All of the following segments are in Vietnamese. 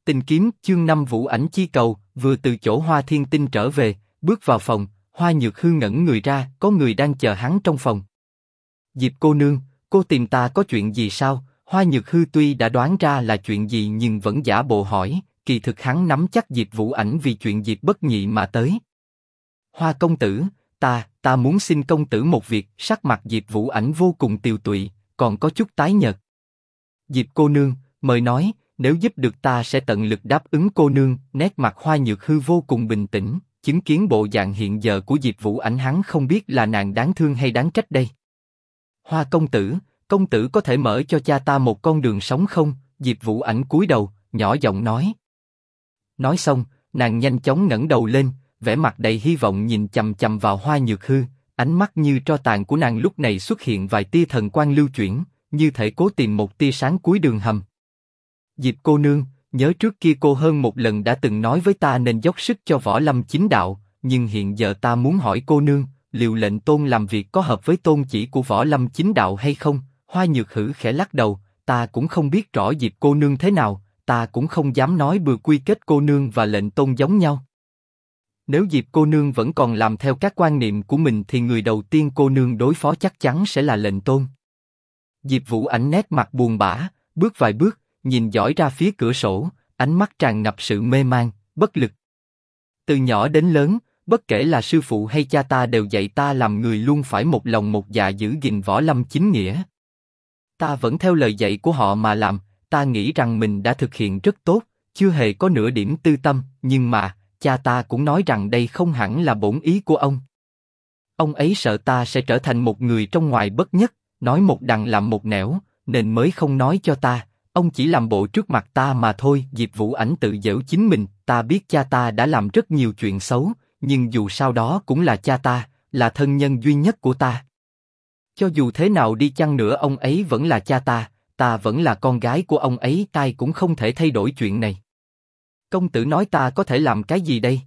Tình kiếm chương 5 Vũ Ảnh Chi Cầu. Vừa từ chỗ Hoa Thiên Tinh trở về, bước vào phòng, Hoa Nhược Hư ngẩn người ra, có người đang chờ hắn trong phòng. Diệp cô nương, cô tìm ta có chuyện gì sao? Hoa Nhược Hư tuy đã đoán ra là chuyện gì nhưng vẫn giả bộ hỏi, kỳ thực hắn nắm chắc Diệp Vũ Ảnh vì chuyện Diệp Bất Nhị mà tới. Hoa công tử, ta muốn xin công tử một việc. Sắc mặt Diệp Vũ Ảnh vô cùng tiều tụy, còn có chút tái nhợt. Diệp cô nương, mời nói, nếu giúp được ta sẽ tận lực đáp ứng cô nương. Nét mặt Hoa Nhược Hư vô cùng bình tĩnh, chứng kiến bộ dạng hiện giờ của Diệp Vũ Ảnh hắn không biết là nàng đáng thương hay đáng trách đây. Hoa công tử có thể mở cho cha ta một con đường sống không? Diệp Vũ Ảnh cúi đầu, nhỏ giọng nói. Nói xong, nàng nhanh chóng ngẩng đầu lên, vẻ mặt đầy hy vọng nhìn chằm chằm vào Hoa Nhược Hư, ánh mắt như tro tàn của nàng lúc này xuất hiện vài tia thần quang lưu chuyển, như thể cố tìm một tia sáng cuối đường hầm. Diệp cô nương, nhớ trước kia cô hơn một lần đã từng nói với ta nên dốc sức cho võ lâm chính đạo, nhưng hiện giờ ta muốn hỏi cô nương, liệu lệnh tôn làm việc có hợp với tôn chỉ của võ lâm chính đạo hay không? Hoa Nhược Hư khẽ lắc đầu, ta cũng không biết rõ Diệp cô nương thế nào, ta cũng không dám nói bừa quy kết cô nương và lệnh tôn giống nhau. Nếu Diệp cô nương vẫn còn làm theo các quan niệm của mình thì người đầu tiên cô nương đối phó chắc chắn sẽ là lệnh tôn. Diệp Vũ Ảnh nét mặt buồn bã, bước vài bước, nhìn dõi ra phía cửa sổ, ánh mắt tràn ngập sự mê man, bất lực. Từ nhỏ đến lớn, bất kể là sư phụ hay cha ta đều dạy ta làm người luôn phải một lòng một dạ giữ gìn võ lâm chính nghĩa. Ta vẫn theo lời dạy của họ mà làm, ta nghĩ rằng mình đã thực hiện rất tốt, chưa hề có nửa điểm tư tâm, nhưng mà, cha ta cũng nói rằng đây không hẳn là bổn ý của ông. Ông ấy sợ ta sẽ trở thành một người trong ngoài bất nhất, nói một đằng làm một nẻo, nên mới không nói cho ta, ông chỉ làm bộ trước mặt ta mà thôi. Diệp Vũ Ảnh tự giễu chính mình, ta biết cha ta đã làm rất nhiều chuyện xấu, nhưng dù sao đó cũng là cha ta, là thân nhân duy nhất của ta. Cho dù thế nào đi chăng nữa ông ấy vẫn là cha ta vẫn là con gái của ông ấy, ai cũng không thể thay đổi chuyện này. Công tử nói ta có thể làm cái gì đây?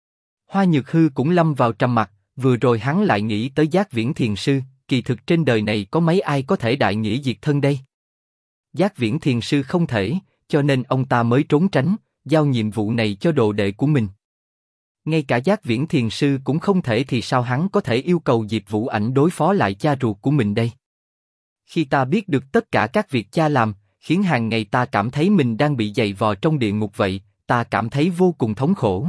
Hoa Nhược Hư cũng lâm vào trầm mặc, vừa rồi hắn lại nghĩ tới Giác Viễn Thiền Sư, kỳ thực trên đời này có mấy ai có thể đại nghĩa diệt thân đây? Giác Viễn Thiền Sư không thể, cho nên ông ta mới trốn tránh, giao nhiệm vụ này cho đồ đệ của mình. Ngay cả Giác Viễn Thiền Sư cũng không thể thì sao hắn có thể yêu cầu Diệp Vũ Ảnh đối phó lại cha ruột của mình đây? Khi ta biết được tất cả các việc cha làm, khiến hàng ngày ta cảm thấy mình đang bị giày vò trong địa ngục vậy, ta cảm thấy vô cùng thống khổ.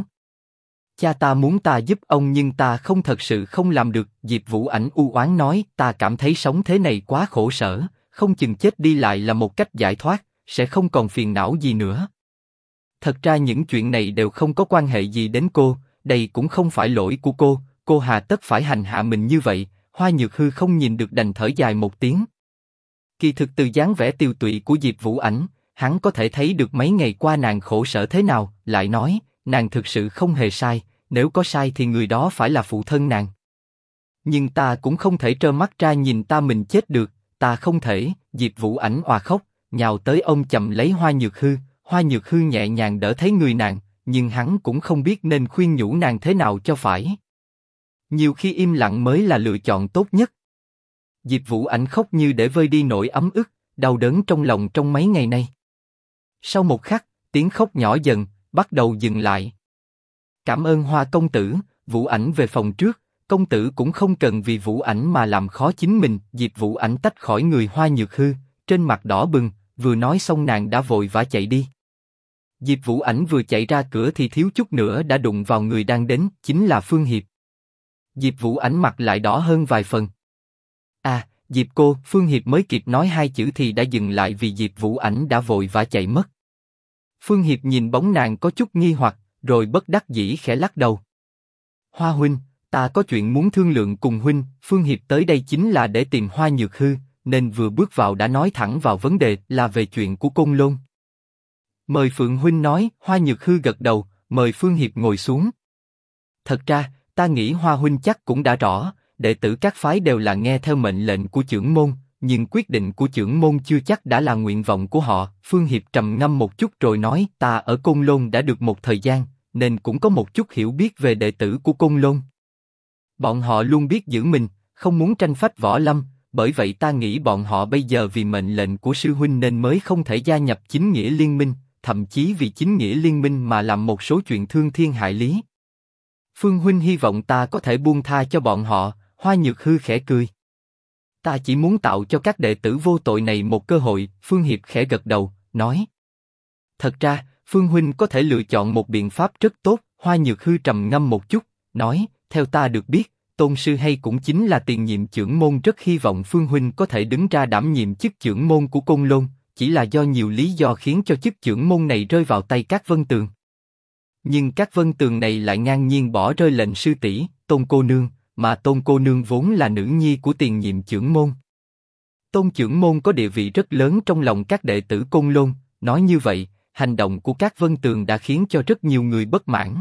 Cha ta muốn ta giúp ông nhưng ta không thật sự không làm được. Diệp Vũ Ảnh u oán nói, ta cảm thấy sống thế này quá khổ sở, không chừng chết đi lại là một cách giải thoát, sẽ không còn phiền não gì nữa. Thật ra những chuyện này đều không có quan hệ gì đến cô, đây cũng không phải lỗi của cô hà tất phải hành hạ mình như vậy. Hoa Nhược Hư không nhìn được đành thở dài một tiếng. Kỳ thực từ dáng vẻ tiều tụy của Diệp Vũ Ảnh, hắn có thể thấy được mấy ngày qua nàng khổ sở thế nào, lại nói, nàng thực sự không hề sai, nếu có sai thì người đó phải là phụ thân nàng. Nhưng ta cũng không thể trơ mắt ra nhìn mình chết được, ta không thể. Diệp Vũ Ảnh òa khóc, nhào tới ôm chầm lấy Hoa Nhược Hư. Hoa Nhược Hư nhẹ nhàng đỡ thấy người nàng, nhưng hắn cũng không biết nên khuyên nhủ nàng thế nào cho phải. Nhiều khi im lặng mới là lựa chọn tốt nhất. Diệp Vũ Ảnh khóc như để vơi đi nỗi ấm ức, đau đớn trong lòng trong mấy ngày nay. Sau một khắc, tiếng khóc nhỏ dần, bắt đầu dừng lại. Cảm ơn Hoa công tử. Vũ Ảnh về phòng trước, công tử cũng không cần vì Vũ Ảnh mà làm khó chính mình. Diệp Vũ Ảnh tách khỏi người Hoa Nhược Hư, trên mặt đỏ bừng, vừa nói xong nàng đã vội vã chạy đi. Diệp Vũ Ảnh vừa chạy ra cửa thì thiếu chút nữa đã đụng vào người đang đến, chính là Phương Hiệp. Diệp Vũ Ảnh mặt lại đỏ hơn vài phần. À, Diệp cô. Phương Hiệp mới kịp nói hai chữ thì đã dừng lại vì Diệp Vũ Ảnh đã vội vã chạy mất. Phương Hiệp nhìn bóng nàng có chút nghi hoặc, rồi bất đắc dĩ khẽ lắc đầu. Hoa huynh, ta có chuyện muốn thương lượng cùng huynh. Phương Hiệp tới đây chính là để tìm Hoa Nhược Hư, nên vừa bước vào đã nói thẳng vào vấn đề, là về chuyện của Côn Lôn. Mời Phượng huynh nói. Hoa Nhược Hư gật đầu, mời Phương Hiệp ngồi xuống. Thật ra, ta nghĩ Hoa huynh chắc cũng đã rõ, đệ tử các phái đều là nghe theo mệnh lệnh của chưởng môn, nhưng quyết định của chưởng môn chưa chắc đã là nguyện vọng của họ. Phương Hiệp trầm ngâm một chút rồi nói, ta ở Côn Lôn đã được một thời gian, nên cũng có một chút hiểu biết về đệ tử của Côn Lôn. Bọn họ luôn biết giữ mình, không muốn tranh phách võ lâm, bởi vậy ta nghĩ bọn họ bây giờ vì mệnh lệnh của sư huynh nên mới không thể gia nhập chính nghĩa liên minh, thậm chí vì chính nghĩa liên minh mà làm một số chuyện thương thiên hại lý. Phương huynh hy vọng ta có thể buông tha cho bọn họ, Hoa Nhược Hư khẽ cười. Ta chỉ muốn tạo cho các đệ tử vô tội này một cơ hội, Phương Hiệp khẽ gật đầu, nói. Thật ra, Phương huynh có thể lựa chọn một biện pháp rất tốt, Hoa Nhược Hư trầm ngâm một chút, nói, theo ta được biết, Tôn sư hay cũng chính là tiền nhiệm trưởng môn rất hy vọng Phương huynh có thể đứng ra đảm nhiệm chức trưởng môn của Côn Lôn, chỉ là do nhiều lý do khiến cho chức trưởng môn này rơi vào tay các Vân Tường. Nhưng các Vân Tường này lại ngang nhiên bỏ rơi lệnh sư tỷ, Tôn cô nương, mà Tôn cô nương vốn là nữ nhi của tiền nhiệm trưởng môn. Tôn trưởng môn có địa vị rất lớn trong lòng các đệ tử Côn Lôn, nói như vậy, hành động của các Vân Tường đã khiến cho rất nhiều người bất mãn.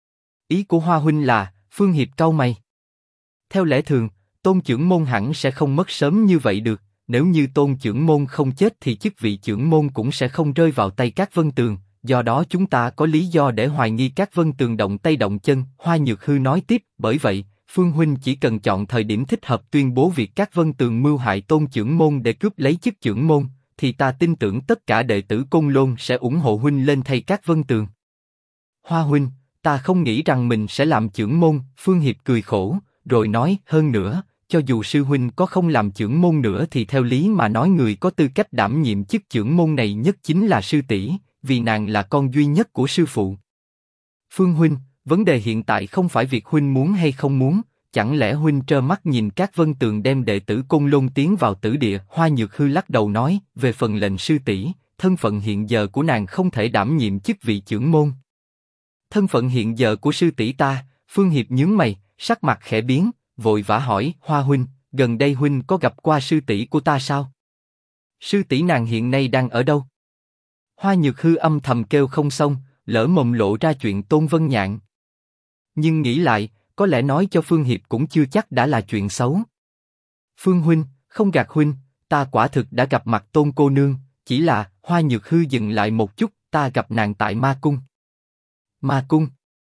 Ý của Hoa huynh là, Phương Hiệp cau mày. Theo lẽ thường, Tôn trưởng môn hẳn sẽ không mất sớm như vậy được, nếu như Tôn trưởng môn không chết thì chức vị trưởng môn cũng sẽ không rơi vào tay các Vân Tường, do đó chúng ta có lý do để hoài nghi các Vân Tường động tay động chân, Hoa Nhược Hư nói tiếp, bởi vậy, Phương huynh chỉ cần chọn thời điểm thích hợp tuyên bố việc các Vân Tường mưu hại Tôn trưởng môn để cướp lấy chức trưởng môn, thì ta tin tưởng tất cả đệ tử Côn Lôn sẽ ủng hộ huynh lên thay các Vân Tường. Hoa huynh, ta không nghĩ rằng mình sẽ làm trưởng môn, Phương Hiệp cười khổ, rồi nói, hơn nữa, cho dù sư huynh có không làm trưởng môn nữa thì theo lý mà nói người có tư cách đảm nhiệm chức trưởng môn này nhất chính là sư tỷ, vì nàng là con duy nhất của sư phụ. Phương huynh, vấn đề hiện tại không phải việc huynh muốn hay không muốn, chẳng lẽ huynh trơ mắt nhìn các Vân Tường đem đệ tử Côn Lôn tiến vào tử địa? Hoa Nhược Hư lắc đầu nói, về phần lệnh sư tỷ, thân phận hiện giờ của nàng không thể đảm nhiệm chức vị trưởng môn. Thân phận hiện giờ của sư tỷ ta, Phương Hiệp nhướng mày, sắc mặt khẽ biến, vội vã hỏi, Hoa huynh, gần đây huynh có gặp qua sư tỷ của ta sao? Sư tỷ nàng hiện nay đang ở đâu? Hoa Nhược Hư âm thầm kêu không xong, lỡ mồm lộ ra chuyện Tôn Vân Nhạn. Nhưng nghĩ lại, có lẽ nói cho Phương Hiệp cũng chưa chắc đã là chuyện xấu. Phương huynh, không gạt huynh, ta quả thực đã gặp mặt Tôn cô nương, chỉ là, Hoa Nhược Hư dừng lại một chút, ta gặp nàng tại Ma Cung. Ma Cung?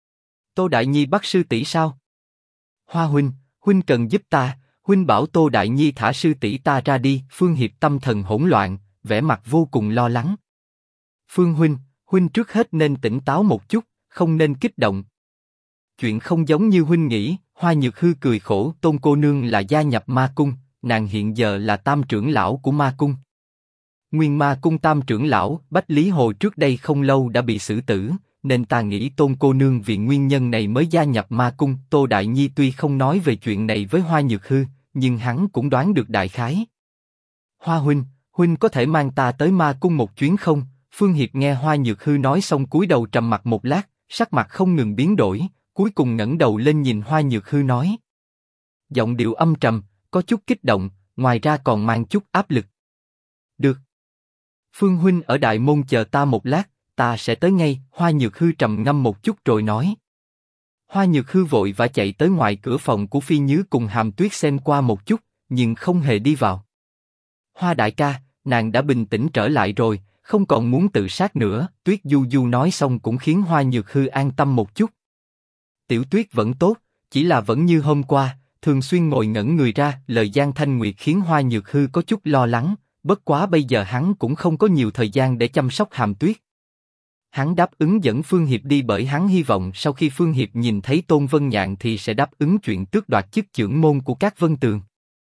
Tô Đại Nhi bắt sư tỷ sao? Hoa huynh, huynh cần giúp ta, huynh bảo Tô Đại Nhi thả sư tỷ ta ra đi. Phương Hiệp tâm thần hỗn loạn, vẻ mặt vô cùng lo lắng. Phương huynh, huynh trước hết nên tỉnh táo một chút, không nên kích động. Chuyện không giống như huynh nghĩ. Hoa Nhược Hư cười khổ, Tôn cô nương là gia nhập Ma Cung, nàng hiện giờ là tam trưởng lão của Ma Cung. Nguyên Ma Cung tam trưởng lão Bách Lý Hồ trước đây không lâu đã bị xử tử, nên ta nghĩ Tôn cô nương vì nguyên nhân này mới gia nhập Ma Cung. Tô Đại Nhi tuy không nói về chuyện này với Hoa Nhược Hư, nhưng hắn cũng đoán được đại khái. Hoa huynh, huynh có thể mang ta tới Ma Cung một chuyến không? Phương Hiệp nghe Hoa Nhược Hư nói xong cúi đầu trầm mặc một lát, sắc mặt không ngừng biến đổi, cuối cùng ngẩng đầu lên nhìn Hoa Nhược Hư nói. Giọng điệu âm trầm, có chút kích động, ngoài ra còn mang chút áp lực. Được. Phương huynh ở Đại Môn chờ ta một lát, ta sẽ tới ngay. Hoa Nhược Hư trầm ngâm một chút rồi nói. Hoa Nhược Hư vội vã chạy tới ngoài cửa phòng của Phi Nhứ cùng Hàm Tuyết xem qua một chút, nhưng không hề đi vào. Hoa đại ca, nàng đã bình tĩnh trở lại rồi, không còn muốn tự sát nữa. Tuyết Du Du nói xong cũng khiến Hoa Nhược Hư an tâm một chút. Tiểu Tuyết vẫn tốt, chỉ là vẫn như hôm qua, thường xuyên ngồi ngẩn người ra. Lời Giang Thanh Nguyệt khiến Hoa Nhược Hư có chút lo lắng, bất quá bây giờ hắn cũng không có nhiều thời gian để chăm sóc Hàm Tuyết. Hắn đáp ứng dẫn Phương Hiệp đi bởi hắn hy vọng sau khi Phương Hiệp nhìn thấy Tôn Vân Nhạn thì sẽ đáp ứng chuyện tước đoạt chức trưởng môn của các Vân Tường.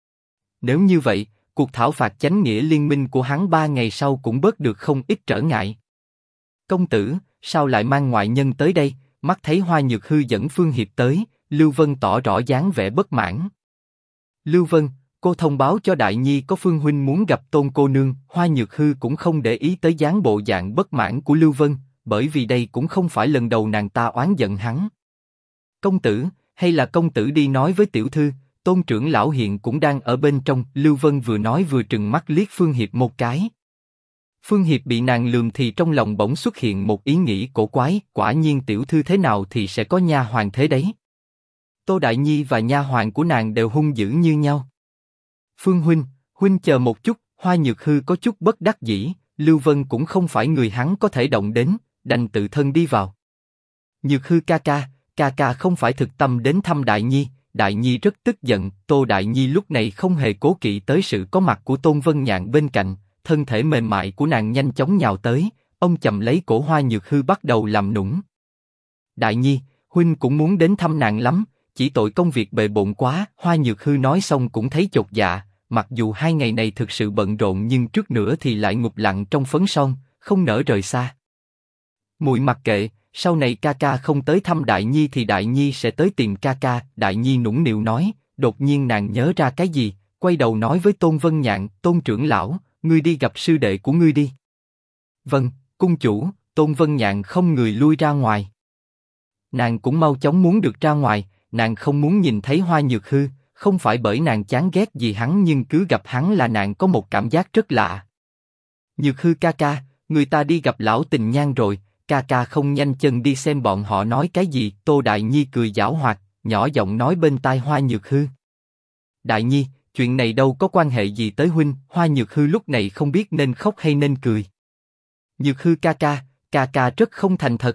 Nếu như vậy, cuộc thảo phạt chánh nghĩa liên minh của hắn 3 ngày sau cũng bớt được không ít trở ngại. Công tử, sao lại mang ngoại nhân tới đây? Mắt thấy Hoa Nhược Hư dẫn Phương Hiệp tới, Lưu Vân tỏ rõ dáng vẻ bất mãn. Lưu Vân, cô thông báo cho Đại Nhi có Phương huynh muốn gặp Tôn cô nương. Hoa Nhược Hư cũng không để ý tới dáng bộ dạng bất mãn của Lưu Vân, bởi vì đây cũng không phải lần đầu nàng ta oán giận hắn. Công tử, hay là công tử đi nói với tiểu thư, Tôn trưởng lão hiện cũng đang ở bên trong. Lưu Vân vừa nói vừa trừng mắt liếc Phương Hiệp một cái. Phương Hiệp bị nàng lườm thì trong lòng bỗng xuất hiện một ý nghĩ cổ quái, quả nhiên tiểu thư thế nào thì sẽ có nha hoàn thế đấy. Tô Đại Nhi và nha hoàn của nàng đều hung dữ như nhau. Phương huynh, huynh chờ một chút. Hoa Nhược Hư có chút bất đắc dĩ, Lưu Vân cũng không phải người hắn có thể động đến, đành tự thân đi vào. Nhược Hư ca ca không phải thực tâm đến thăm Đại Nhi. Đại Nhi rất tức giận. Tô Đại Nhi lúc này không hề cố kỵ tới sự có mặt của Tôn Vân Nhạn bên cạnh, thân thể mềm mại của nàng nhanh chóng nhào tới, ông chầm lấy cổ Hoa Nhược Hư bắt đầu làm nũng. Đại nhi, huynh cũng muốn đến thăm nàng lắm, chỉ tội công việc bề bộn quá. Hoa Nhược Hư nói xong cũng thấy chột dạ, mặc dù 2 ngày này thực sự bận rộn nhưng trước nữa thì lại ngụp lặn trong phấn son, không nỡ rời xa. Muội mặc kệ, sau này ca ca không tới thăm Đại nhi thì Đại nhi sẽ tới tìm ca ca. Đại nhi nũng nịu nói. Đột nhiên nàng nhớ ra cái gì, quay đầu nói với Tôn Vân Nhạn, Tôn trưởng lão, ngươi đi gặp sư đệ của ngươi đi. Vâng, cung chủ. Tôn Vân Nhạn không người lui ra ngoài. Nàng cũng mau chóng muốn được ra ngoài, nàng không muốn nhìn thấy Hoa Nhược Hư, không phải bởi nàng chán ghét gì hắn nhưng cứ gặp hắn là nàng có một cảm giác rất lạ. Nhược Hư ca ca, người ta đi gặp lão tình nhan rồi, ca ca không nhanh chân đi xem bọn họ nói cái gì. Tô Đại Nhi cười giảo hoạt, nhỏ giọng nói bên tai Hoa Nhược Hư. Đại Nhi, chuyện này đâu có quan hệ gì tới huynh. Hoa Nhược Hư lúc này không biết nên khóc hay nên cười. Nhược Hư ca ca rất không thành thật.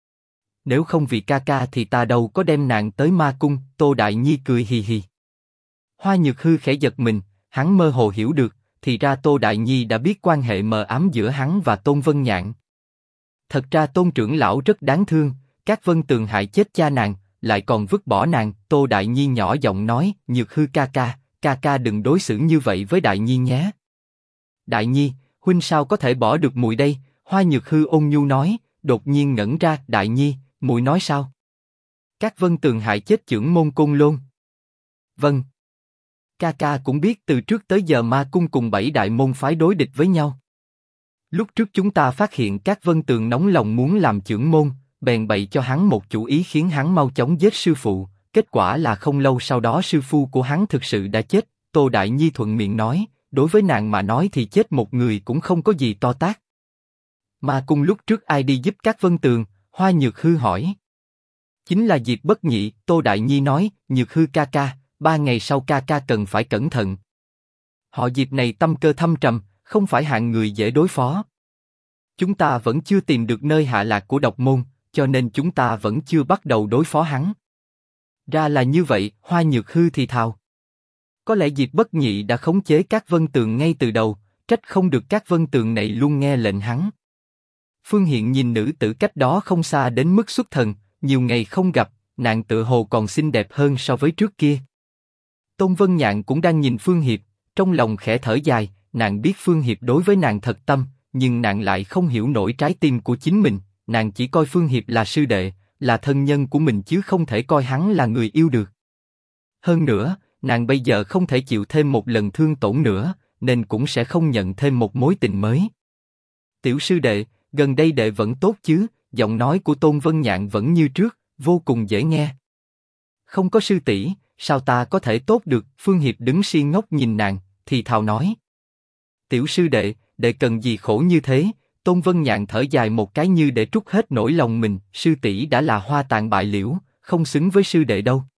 Nếu không vì ca ca thì ta đâu có đem nàng tới ma cung. Tô Đại Nhi cười hì hì. Hoa Nhược Hư khẽ giật mình, hắn mơ hồ hiểu được, thì ra Tô Đại Nhi đã biết quan hệ mờ ám giữa hắn và Tôn Vân Nhạn. Thật ra Tôn trưởng lão rất đáng thương, các Vân Tường hại chết cha nàng, lại còn vứt bỏ nàng. Tô Đại Nhi nhỏ giọng nói, Nhược Hư ca ca đừng đối xử như vậy với Đại Nhi nhé. Đại Nhi, huynh sao có thể bỏ được muội đây? Hoa Nhược Hư ôn nhu nói, đột nhiên ngẩn ra. Đại Nhi, muội nói sao? Các Vân Tường hại chết chưởng môn Côn Lôn. Vâng. Ca ca cũng biết từ trước tới giờ ma cung cùng 7 đại môn phái đối địch với nhau. Lúc trước chúng ta phát hiện các Vân Tường nóng lòng muốn làm chưởng môn, bèn bày cho hắn một chủ ý khiến hắn mau chóng giết sư phụ. Kết quả là không lâu sau đó sư phụ của hắn thực sự đã chết. Tô Đại Nhi thuận miệng nói, đối với nàng mà nói thì chết một người cũng không có gì to tát. Ma cung lúc trước ai đi giúp các Vân Tường? Hoa Nhược Hư hỏi. Chính là Diệp Bất Nhị. Tô Đại Nhi nói, Nhược Hư ca ca, 3 ngày sau ca ca cần phải cẩn thận. Họ Diệp này tâm cơ thâm trầm, không phải hạng người dễ đối phó. Chúng ta vẫn chưa tìm được nơi hạ lạc của độc môn, cho nên chúng ta vẫn chưa bắt đầu đối phó hắn. Ra là như vậy. Hoa Nhược Hư thì thào. Có lẽ Diệp Bất Nhị đã khống chế các Vân Tường ngay từ đầu, trách không được các Vân Tường này luôn nghe lệnh hắn. Phương Hiện nhìn nữ tử cách đó không xa đến mức xuất thần, nhiều ngày không gặp, nàng tựa hồ còn xinh đẹp hơn so với trước kia. Tôn Vân Nhạn cũng đang nhìn Phương Hiệp, trong lòng khẽ thở dài, nàng biết Phương Hiệp đối với nàng thật tâm, nhưng nàng lại không hiểu nổi trái tim của chính mình, nàng chỉ coi Phương Hiệp là sư đệ, là thân nhân của mình chứ không thể coi hắn là người yêu được. Hơn nữa, nàng bây giờ không thể chịu thêm một lần thương tổn nữa, nên cũng sẽ không nhận thêm một mối tình mới. Tiểu sư đệ, gần đây đệ vẫn tốt chứ? Giọng nói của Tôn Vân Nhạn vẫn như trước, vô cùng dễ nghe. Không có sư tỷ, sao ta có thể tốt được? Phương Hiệp đứng si ngốc nhìn nàng, thì thào nói. Tiểu sư đệ, đệ cần gì khổ như thế? Tôn Vân Nhạn thở dài một cái như để trút hết nỗi lòng mình. Sư tỷ đã là hoa tàn bại liễu, không xứng với sư đệ đâu.